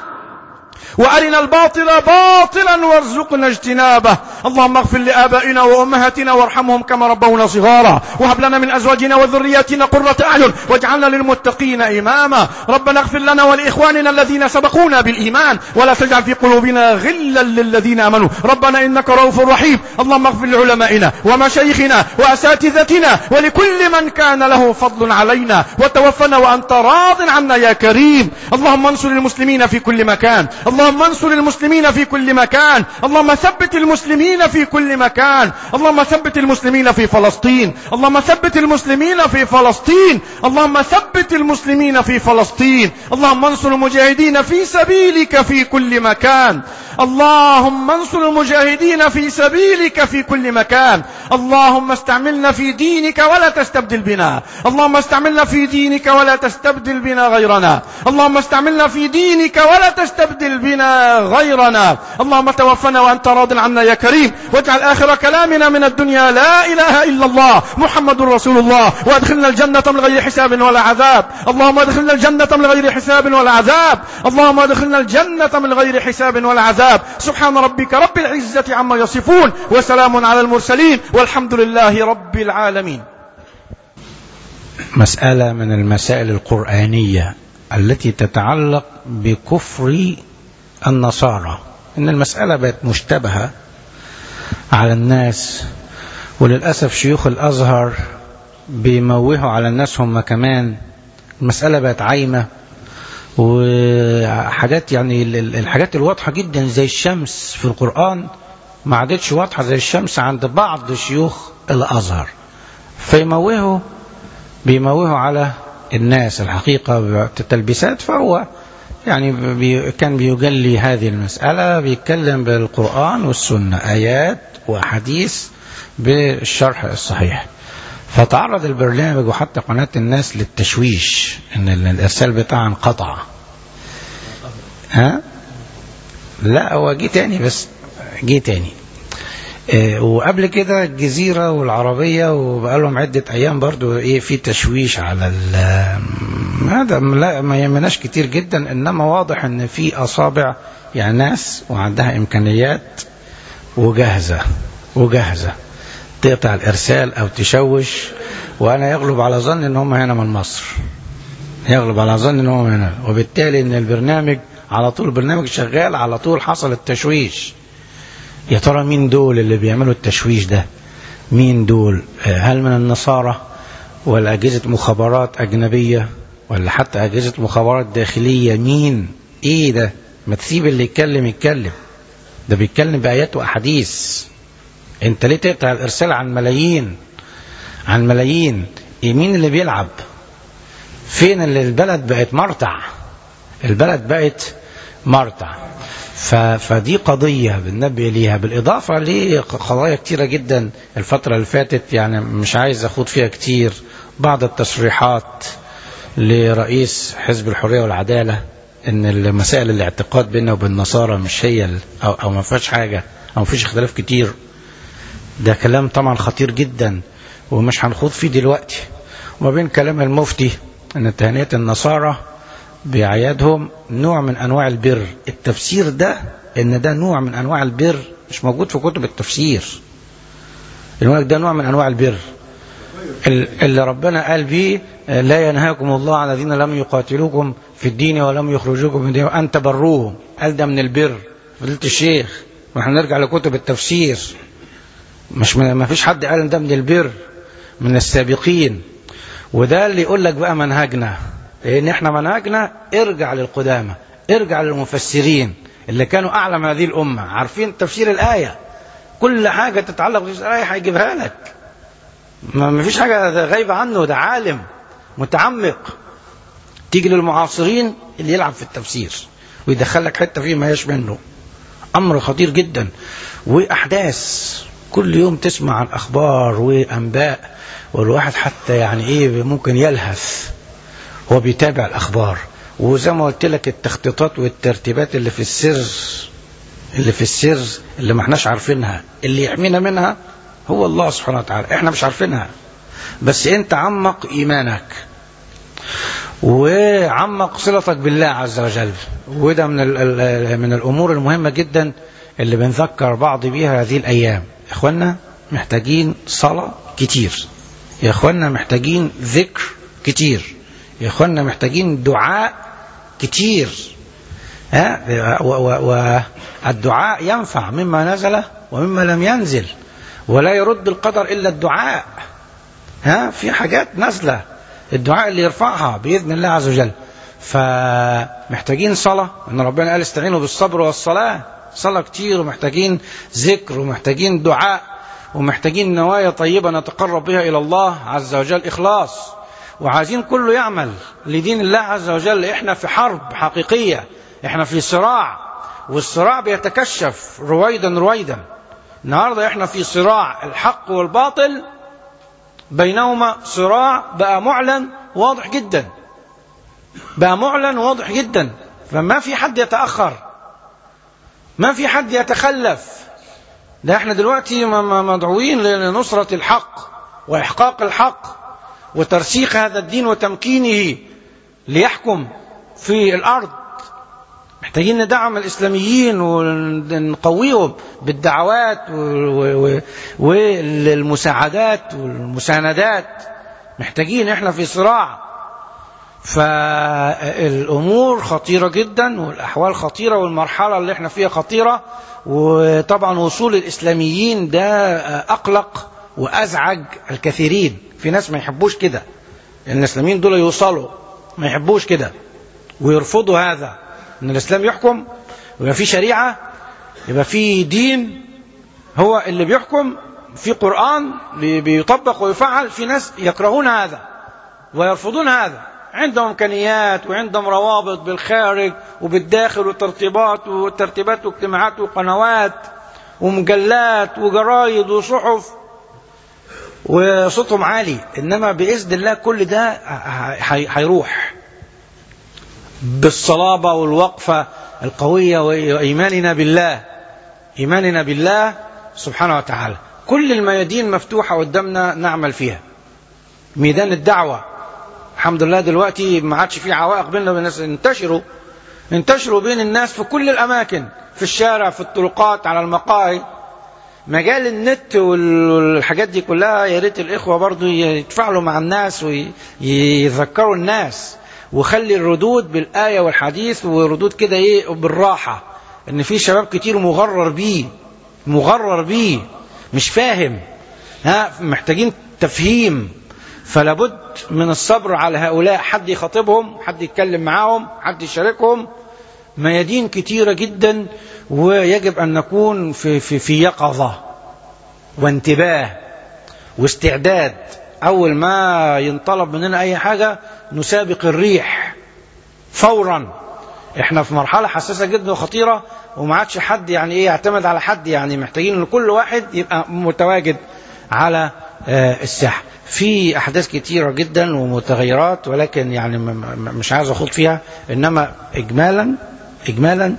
وأرنا الباطل باطلا وارزقنا اجتنابه. اللهم اغفر لآبائنا وأمهاتنا وارحمهم كما ربونا صغارا، وهب لنا من أزواجنا وذرياتنا قرة أعين واجعلنا للمتقين إماما. ربنا اغفر لنا ولإخواننا الذين سبقونا بالإيمان ولا تجعل في قلوبنا غلا للذين آمنوا ربنا إنك رؤوف رحيم. اللهم اغفر لعلمائنا ومشايخنا وأساتذتنا ولكل من كان له فضل علينا، وتوفنا وأنت راض عنا يا كريم. اللهم انصر المسلمين في كل مكان، اللهم انصر المسلمين في كل مكان، اللهم ثبت المسلمين في كل مكان، اللهم ثبت المسلمين في فلسطين، اللهم ثبت المسلمين في فلسطين، اللهم ثبت المسلمين في فلسطين. اللهم انصر المجاهدين في سبيلك في كل مكان، اللهم انصر المجاهدين في سبيلك في كل مكان. اللهم استعملنا في دينك ولا تستبدل بنا، اللهم استعملنا في دينك ولا تستبدل بنا غيرنا، اللهم استعملنا في دينك ولا تستبدل بنا غيرنا. اللهم توفنا وأنت راض عنا يا كريم، واجعل آخر كلامنا من الدنيا لا إله إلا الله محمد رسول الله، وادخلنا الجنة من غير حساب ولا عذاب. اللهم ادخلنا الجنة من غير حساب ولا عذاب، اللهم ادخلنا الجنة من غير حساب ولا عذاب. الحساب. سبحان ربك رب العزة عما يصفون، وسلام على المرسلين، والحمد لله رب العالمين. مسألة من المسائل القرآنية التي تتعلق بكفر النصارى، إن المسألة بقت مشتبهة على الناس، وللأسف شيوخ الأزهر بيموهوا على الناس هم كمان. المسألة بقت عايمة، وحاجات يعني الحاجات الواضحة جدا زي الشمس في القرآن ما عادتش واضحة زي الشمس عند بعض شيوخ الأزهر، فيموهوا بيموهوا على الناس الحقيقة بالتلبيسات. فهو يعني بي كان بيجلي هذه المسألة، بيتكلم بالقرآن والسنة، آيات وحديث بالشرح الصحيح. فتعرض البرنامج وحتى قناة الناس للتشويش ان الارسال بتاعه انقطع. ها لا هو جه تاني، بس جه تاني اه وقبل كده الجزيرة والعربية، وبقى لهم عدة ايام برضو ايه في تشويش على هذا. لا ما يهمناش كتير جدا، انما واضح ان في اصابع يعني ناس وعندها امكانيات وجاهزة وجاهزة تقطع الارسال او تشوش. وانا يغلب على ظن ان هم هنا من مصر، يغلب على ظن ان هم هنا، وبالتالي ان البرنامج على طول برنامج شغال على طول حصل التشويش. يا ترى مين دول اللي بيعملوا التشويش ده؟ مين دول؟ هل من النصارى ولا اجهزة مخابرات اجنبية ولا حتى اجهزة مخابرات داخلية؟ مين؟ ايه ده؟ ما تسيب اللي يتكلم يتكلم، ده بيتكلم بآيات واحاديث. انت ليه تقطع الارسال عن ملايين عن ملايين؟ إيه مين اللي بيلعب؟ فين اللي البلد بقت مرتع؟ البلد بقت مرتع. فدي قضية بننبه ليها، بالإضافة لقضايا كتيرة جدا الفترة اللي فاتت، يعني مش عايز أخوض فيها كتير. بعض التصريحات لرئيس حزب الحرية والعدالة ان المسائل الاعتقاد بيننا وبين النصارى مش هي أو, أو ما فيهاش حاجة أو ما فيش اختلاف كتير. ده كلام طبعا خطير جدا ومش هنخوض فيه دلوقتي. وما بين كلام المفتي ان تهنئة النصارى بأعيادهم نوع من انواع البر، التفسير ده ان ده نوع من انواع البر مش موجود في كتب التفسير. الملك ده نوع من انواع البر اللي ربنا قال بيه لا ينهاكم الله عن الذين لم يقاتلوكم في الدين ولم يخرجوكم من دين ان تبروهم. قال ده من البر. فضيلة الشيخ واحنا نرجع لكتب التفسير، مش ما فيش حد قال ان ده من البر، من السابقين. وده اللي يقول لك بقى منهجنا، لان احنا منهجنا ارجع للقدامى، ارجع للمفسرين اللي كانوا اعلم هذه الامه، عارفين تفسير الايه، كل حاجه تتعلق بتفسير الايه هيجيبها لك، ما فيش حاجه غايبه عنه، ده عالم متعمق. تيجي للمعاصرين اللي يلعب في التفسير ويدخل لك حته فيه ما هيش منه، امر خطير جدا. واحداث كل يوم تسمع عن اخبار وانباء، والواحد حتى يعني ايه ممكن يلهث هو بيتابع الاخبار. وزي ما قلت لك التخطيطات والترتيبات اللي في السر اللي في السر اللي ما احناش عارفينها، اللي يحمينا منها هو الله سبحانه وتعالى، احنا مش عارفينها. بس انت عمق ايمانك وعمق صلتك بالله عز وجل، وده من من الامور المهمه جدا اللي بنذكر بعض بيها هذه الايام. يا اخوانا محتاجين صلاه كتير، يا اخوانا محتاجين ذكر كتير، يا اخوانا محتاجين دعاء كتير. ها والدعاء ينفع مما نزل ومما لم ينزل، ولا يرد القدر الا الدعاء. ها في حاجات نازله الدعاء اللي يرفعها باذن الله عز وجل. فمحتاجين صلاه، ان ربنا قال استعينوا بالصبر والصلاه، صلاه كتير، ومحتاجين ذكر، ومحتاجين دعاء، ومحتاجين نوايا طيبه نتقرب بها الى الله عز وجل، اخلاص. وعايزين كله يعمل لدين الله عز وجل. احنا في حرب حقيقيه، احنا في صراع، والصراع بيتكشف رويدا رويدا. النهارده احنا في صراع الحق والباطل، بينهما صراع بقى معلن واضح جدا، بقى معلن واضح جدا. فما في حد يتأخر، ما في حد يتخلف. ده احنا دلوقتي مدعوين لنصرة الحق وإحقاق الحق وترسيخ هذا الدين وتمكينه ليحكم في الأرض. محتاجين ندعم الإسلاميين ونقويهم بالدعوات والمساعدات والمساندات. محتاجين، احنا في صراع. فالأمور خطيرة جدا والأحوال خطيرة والمرحلة اللي احنا فيها خطيرة. وطبعا وصول الإسلاميين ده أقلق وأزعج الكثيرين. في ناس ما يحبوش كده، ان الإسلاميين دول يوصلوا، ما يحبوش كده ويرفضوا هذا، ان الإسلام يحكم ويبقى في شريعة، يبقى في دين هو اللي بيحكم، في قرآن بيطبق ويفعل. في ناس يكرهون هذا ويرفضون هذا، عندهم إمكانيات وعندهم روابط بالخارج وبالداخل وترتيبات وترتيبات واجتماعات وقنوات ومجلات وجرايد وصحف وصوتهم عالي. إنما بإذن الله كل ده هيروح بالصلابة والوقفة القوية وإيماننا بالله، إيماننا بالله سبحانه وتعالى. كل الميادين مفتوحة قدامنا نعمل فيها. ميدان الدعوة الحمد لله دلوقتي ما عادش فيه عوائق بيننا وبين الناس، انتشروا انتشروا بين الناس في كل الأماكن، في الشارع، في الطرقات، على المقاهي. مجال النت والحاجات دي كلها يا ريت الإخوة برضو يتفاعلوا مع الناس ويذكروا الناس، وخلي الردود بالآية والحديث وردود كده ايه بالراحة. ان في شباب كتير مغرر بيه مغرر بيه مش فاهم، ها محتاجين تفهيم. فلابد من الصبر على هؤلاء، حد يخاطبهم، حد يتكلم معاهم، حد يشاركهم. ميادين كتيرة جدا، ويجب أن نكون في, في, في يقظة وانتباه واستعداد. أول ما ينطلب مننا أي حاجة نسابق الريح فورا. احنا في مرحلة حساسة جدا وخطيرة، وما عادش حد يعني ايه يعتمد على حد. يعني محتاجين ان كل واحد يبقى متواجد على آه الساحة. في احداث كتيرة جدا ومتغيرات، ولكن يعني مش عايز اخوض فيها. انما اجمالا اجمالا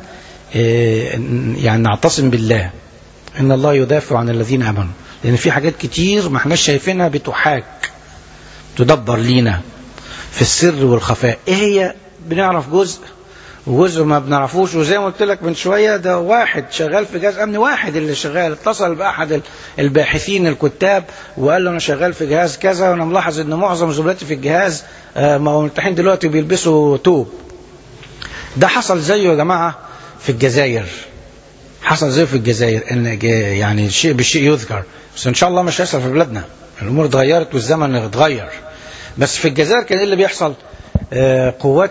آه يعني نعتصم بالله، ان الله يدافع عن الذين امنوا. لان في حاجات كتير ما احناش شايفينها بتحاك تدبر لينا في السر والخفاء. ايه هي؟ بنعرف جزء وجزء ما بنعرفوش. وزي ما قلت لك من شوية، ده واحد شغال في جهاز أمني، واحد اللي شغال اتصل بأحد الباحثين الكتاب وقال له أنا شغال في جهاز كذا، وأنا ملاحظ أن معظم زملاتي في الجهاز ما هو ملتحين دلوقتي بيلبسوا توب. ده حصل زيه يا جماعة في الجزائر، حصل زيه في الجزائر. إن يعني الشيء بالشيء يذكر، بس إن شاء الله مش هيحصل في بلادنا. الأمور اتغيرت والزمن اتغير. بس في الجزائر كان إيه اللي بيحصل؟ قوات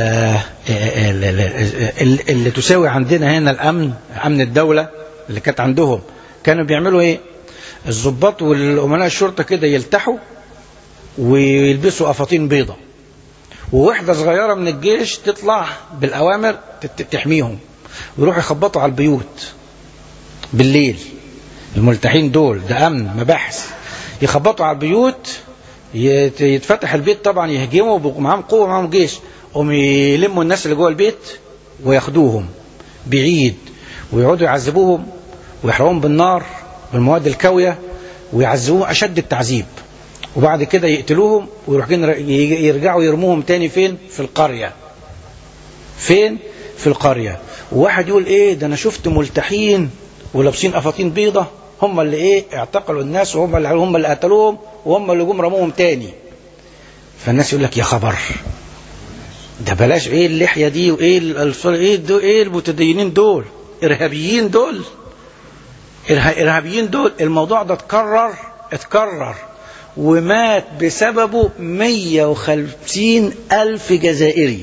اللي تساوي عندنا هنا الأمن، أمن الدولة اللي كانت عندهم، كانوا بيعملوا إيه؟ الضباط والأمناء الشرطة كده يلتحوا ويلبسوا أفاطين بيضة، ووحدة صغيرة من الجيش تطلع بالأوامر تحميهم، ويروحوا يخبطوا على البيوت بالليل. الملتحين دول ده أمن مباحث، يخبطوا على البيوت، يتفتح البيت طبعا، يهجموا معاهم قوة، معاهم جيش، هم يلموا الناس اللي جوه البيت وياخدوهم بعيد، ويقعدوا يعذبوهم ويحرقوهم بالنار بالمواد الكاوية، ويعذبوهم أشد التعذيب. وبعد كده يقتلوهم ويروحوا يرجعوا يرموهم تاني فين؟ في القرية. فين؟ في القرية. وواحد يقول ايه ده، انا شفت ملتحين ولابسين أفاطين بيضة هم اللي ايه اعتقلوا الناس، وهم اللي هم اللي قتلوهم، وهم اللي جم رموهم تاني. فالناس يقول لك يا خبر، ده بلاش ايه اللحية دي وايه الفر ايه دول، ايه المتدينين دول، ارهابيين دول، ارهابيين دول. الموضوع ده اتكرر اتكرر ومات بسببه مية وخمسين ألف جزائري.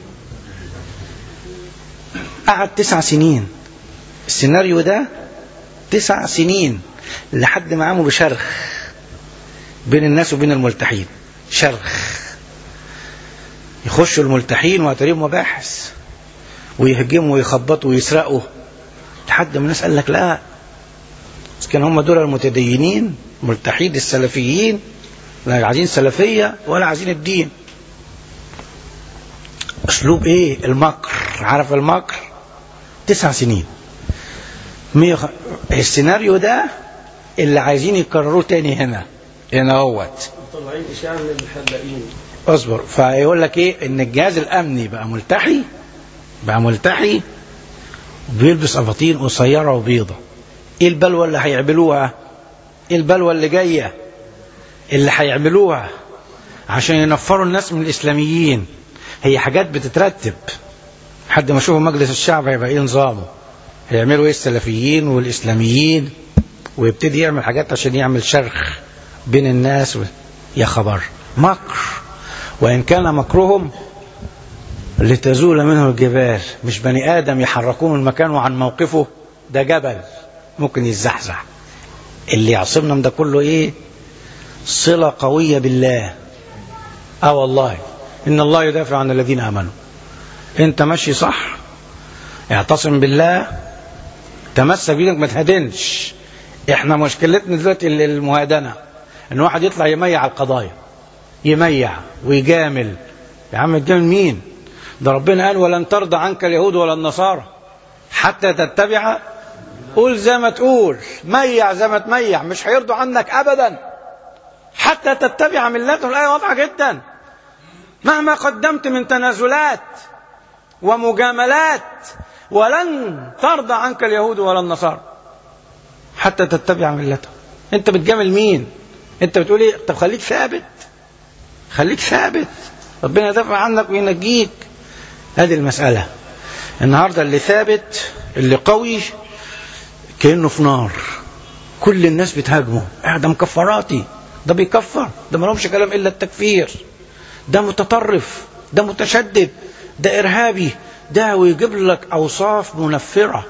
قعد تسع سنين السيناريو ده، تسع سنين لحد ما عملوا بشرخ بين الناس وبين الملتحين. شرخ، يخشوا الملتحين ويعتريهم مباحث ويهجموا ويخبطوا ويسرقوا، لحد ما الناس قال لك لا، كان هم دول المتدينين ملتحين السلفيين، لا عايزين سلفية ولا عايزين الدين. اسلوب ايه؟ المكر. عارف المكر؟ تسع سنين. ميخ... السيناريو ده اللي عايزين يكرروه تاني هنا هنا اهوت، طالعين اشاعه من الحلاقين. اصبر. فيقول لك ايه؟ ان الجهاز الامني بقى ملتحي بقى ملتحي وبيلبس أباطين قصيرة وبيضة. ايه البلوى اللي هيعملوها؟ ايه البلوى اللي جاية اللي هيعملوها عشان ينفروا الناس من الإسلاميين؟ هي حاجات بتترتب لحد ما يشوفوا مجلس الشعب هيبقى ايه نظامه، هيعملوا ايه السلفيين والإسلاميين، ويبتدي يعمل حاجات عشان يعمل شرخ بين الناس. و... يا خبر مكر، وإن كان مكرهم لتزول منه الجبال. مش بني آدم يحركوه من مكانه عن موقفه، ده جبل ممكن يتزحزح. اللي يعصمنا من ده كله ايه؟ صلة قوية بالله. اه والله ان الله يدافع عن الذين امنوا. انت ماشي صح، اعتصم بالله، تمسك بيدك ما تهدنش. احنا مشكلتنا دلوقتي المهادنة، ان واحد يطلع يميع القضايا، يميع ويجامل. يا عم تجامل مين؟ ده ربنا قال ولن ترضى عنك اليهود ولا النصارى حتى تتبع. قول زي ما تقول، ميع زي ما تميع، مش هيرضوا عنك ابدا حتى تتبع ملتهم. الآية واضحة جدا. مهما قدمت من تنازلات ومجاملات ولن ترضى عنك اليهود ولا النصارى حتى تتبع ملتهم. انت بتجامل مين؟ انت بتقول ايه؟ طب خليك ثابت، خليك ثابت، ربنا يدافع عنك وينجيك. هذه المسألة. النهاردة اللي ثابت اللي قوي كأنه في نار، كل الناس بتهاجمه. اه ده مكفراتي، ده بيكفر، ده ما لهمش كلام إلا التكفير، ده متطرف، ده متشدد، ده إرهابي، ده ويجيب لك أوصاف منفرة.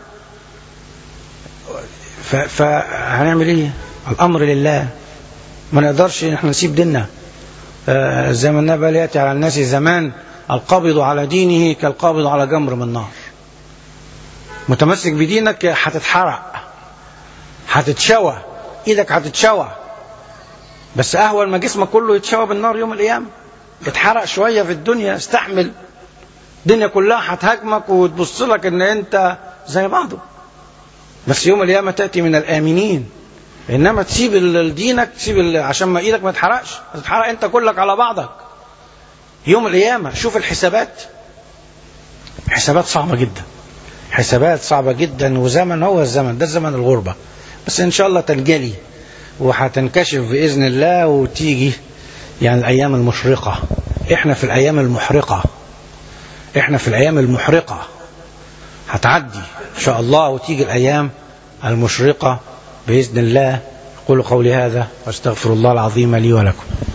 فهنعمل إيه؟ الأمر لله، ما نقدرش احنا نسيب ديننا. آه زي ما النبي يأتي على الناس زمان القابض على دينه كالقابض على جمر من نار. متمسك بدينك هتتحرق، هتتشوى، ايدك هتتشوى، بس اهون ما جسمك كله يتشوى بالنار يوم القيامة. اتحرق شوية في الدنيا، استحمل. الدنيا كلها هتهاجمك وتبص لك ان انت زي بعضه، بس يوم القيامة تأتي من الآمنين. انما تسيب دينك، تسيب عشان ما ايدك ما تحرقش، هتتحرق انت كلك على بعضك يوم القيامة. شوف الحسابات، حسابات صعبة جدا، حسابات صعبة جدا. وزمن هو الزمن ده، زمن الغربة، بس ان شاء الله تنجلي وهتنكشف بإذن الله وتيجي يعني الأيام المشرقة. احنا في الأيام المحرقة، احنا في الأيام المحرقة، هتعدي ان شاء الله وتيجي الأيام المشرقة بإذن الله. أقول قولي هذا واستغفر الله العظيم لي ولكم.